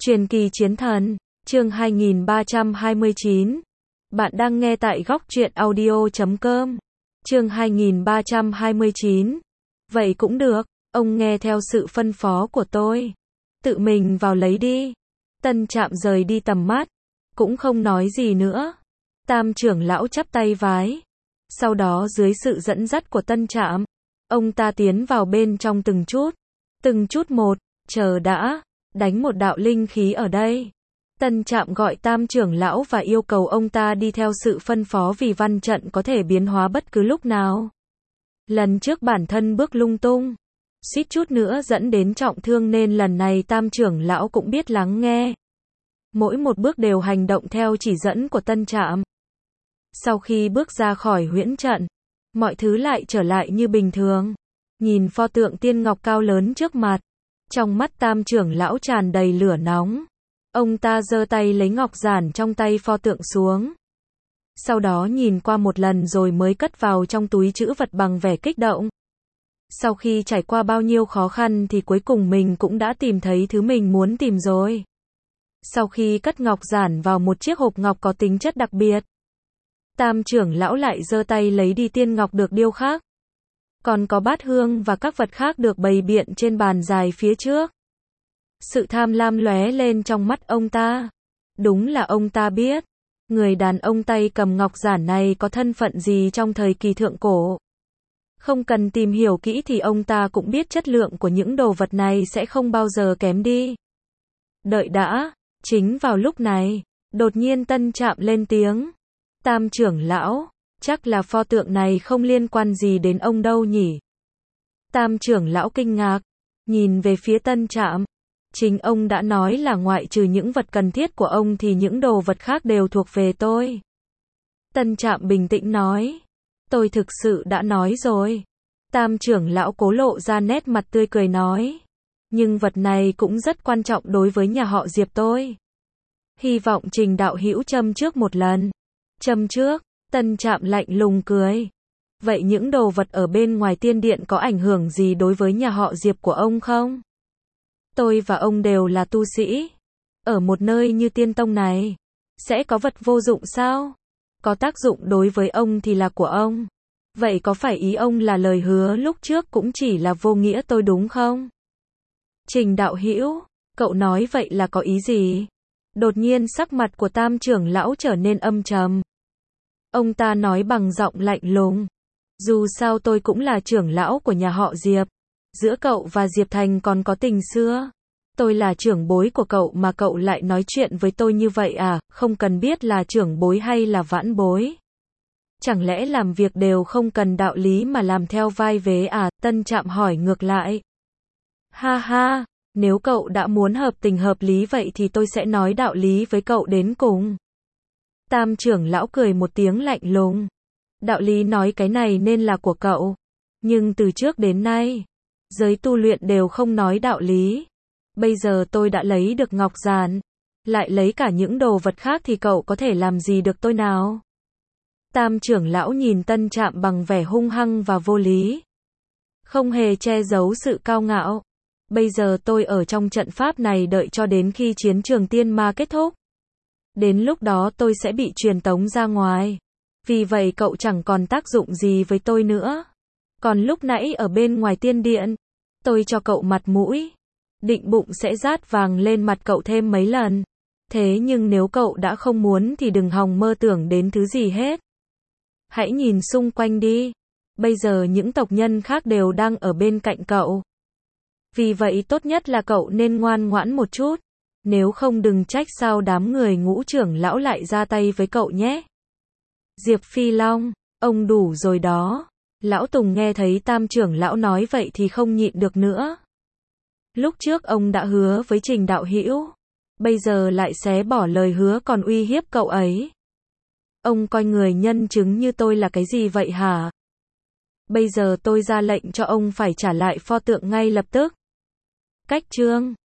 Truyền kỳ chiến thần, chương 2329. Bạn đang nghe tại góc truyện audio.com. Chương 2329. Vậy cũng được, ông nghe theo sự phân phó của tôi. Tự mình vào lấy đi. Tân Trạm rời đi tầm mắt, cũng không nói gì nữa. Tam trưởng lão chắp tay vái. Sau đó dưới sự dẫn dắt của Tân Trạm, ông ta tiến vào bên trong từng chút một, chờ đã, đánh một đạo linh khí ở đây. Tân Trạm gọi Tam trưởng lão và yêu cầu ông ta đi theo sự phân phó vì văn trận có thể biến hóa bất cứ lúc nào. Lần trước bản thân bước lung tung, suýt chút nữa dẫn đến trọng thương nên lần này Tam trưởng lão cũng biết lắng nghe. Mỗi một bước đều hành động theo chỉ dẫn của Tân Trạm. Sau khi bước ra khỏi huyễn trận, mọi thứ lại trở lại như bình thường. Nhìn pho tượng tiên ngọc cao lớn trước mặt, trong mắt Tam trưởng lão tràn đầy lửa nóng. Ông ta giơ tay lấy ngọc giản trong tay pho tượng xuống. Sau đó nhìn qua một lần rồi mới cất vào trong túi trữ vật bằng vẻ kích động. Sau khi trải qua bao nhiêu khó khăn thì cuối cùng mình cũng đã tìm thấy thứ mình muốn tìm rồi. Sau khi cất ngọc giản vào một chiếc hộp ngọc có tính chất đặc biệt, Tam trưởng lão lại giơ tay lấy đi tiên ngọc được điêu khắc. Còn có bát hương và các vật khác được bày biện trên bàn dài phía trước. Sự tham lam lóe lên trong mắt ông ta. Đúng là ông ta biết, người đàn ông tay cầm ngọc giản này có thân phận gì trong thời kỳ thượng cổ. Không cần tìm hiểu kỹ thì ông ta cũng biết chất lượng của những đồ vật này sẽ không bao giờ kém đi. Đợi đã, chính vào lúc này, đột nhiên Tân Trạm lên tiếng. Tam trưởng lão, chắc là pho tượng này không liên quan gì đến ông đâu nhỉ? Tam trưởng lão kinh ngạc, nhìn về phía Tân Trạm. Chính ông đã nói là ngoại trừ những vật cần thiết của ông thì những đồ vật khác đều thuộc về tôi. Tân Trạm bình tĩnh nói. Tôi thực sự đã nói rồi. Tam trưởng lão cố lộ ra nét mặt tươi cười nói. Nhưng vật này cũng rất quan trọng đối với nhà họ Diệp tôi. Hy vọng Trình đạo hữu châm trước một lần. Châm trước, Tân Trạm lạnh lùng cười. Vậy những đồ vật ở bên ngoài tiên điện có ảnh hưởng gì đối với nhà họ Diệp của ông không? Tôi và ông đều là tu sĩ. Ở một nơi như tiên tông này, sẽ có vật vô dụng sao? Có tác dụng đối với ông thì là của ông. Vậy có phải ý ông là lời hứa lúc trước cũng chỉ là vô nghĩa tôi đúng không? Trình đạo hữu, cậu nói vậy là có ý gì? Đột nhiên sắc mặt của Tam trưởng lão trở nên âm trầm. Ông ta nói bằng giọng lạnh lùng. Dù sao tôi cũng là trưởng lão của nhà họ Diệp. Giữa cậu và Diệp Thành còn có tình xưa. Tôi là trưởng bối của cậu mà cậu lại nói chuyện với tôi như vậy à, không cần biết là trưởng bối hay là vãn bối. Chẳng lẽ làm việc đều không cần đạo lý mà làm theo vai vế à? Tân Trạm hỏi ngược lại. Ha ha, nếu cậu đã muốn hợp tình hợp lý vậy thì tôi sẽ nói đạo lý với cậu đến cùng. Tam trưởng lão cười một tiếng lạnh lùng. Đạo lý nói cái này nên là của cậu. Nhưng từ trước đến nay, giới tu luyện đều không nói đạo lý. Bây giờ tôi đã lấy được ngọc giản, lại lấy cả những đồ vật khác thì cậu có thể làm gì được tôi nào? Tam trưởng lão nhìn Tân Trạm bằng vẻ hung hăng và vô lý. Không hề che giấu sự cao ngạo. Bây giờ tôi ở trong trận pháp này đợi cho đến khi chiến trường tiên ma kết thúc. Đến lúc đó tôi sẽ bị truyền tống ra ngoài. Vì vậy cậu chẳng còn tác dụng gì với tôi nữa. Còn lúc nãy ở bên ngoài tiên điện, tôi cho cậu mặt mũi. Định bụng sẽ rát vàng lên mặt cậu thêm mấy lần. Thế nhưng nếu cậu đã không muốn thì đừng hòng mơ tưởng đến thứ gì hết. Hãy nhìn xung quanh đi. Bây giờ những tộc nhân khác đều đang ở bên cạnh cậu. Vì vậy tốt nhất là cậu nên ngoan ngoãn một chút. Nếu không đừng trách sao đám người Ngũ trưởng lão lại ra tay với cậu nhé. Diệp Phi Long, ông đủ rồi đó. Lão Tùng nghe thấy Tam trưởng lão nói vậy thì không nhịn được nữa. Lúc trước ông đã hứa với Trình đạo hữu, bây giờ lại xé bỏ lời hứa còn uy hiếp cậu ấy. Ông coi người nhân chứng như tôi là cái gì vậy hả? Bây giờ tôi ra lệnh cho ông phải trả lại pho tượng ngay lập tức. Cách chương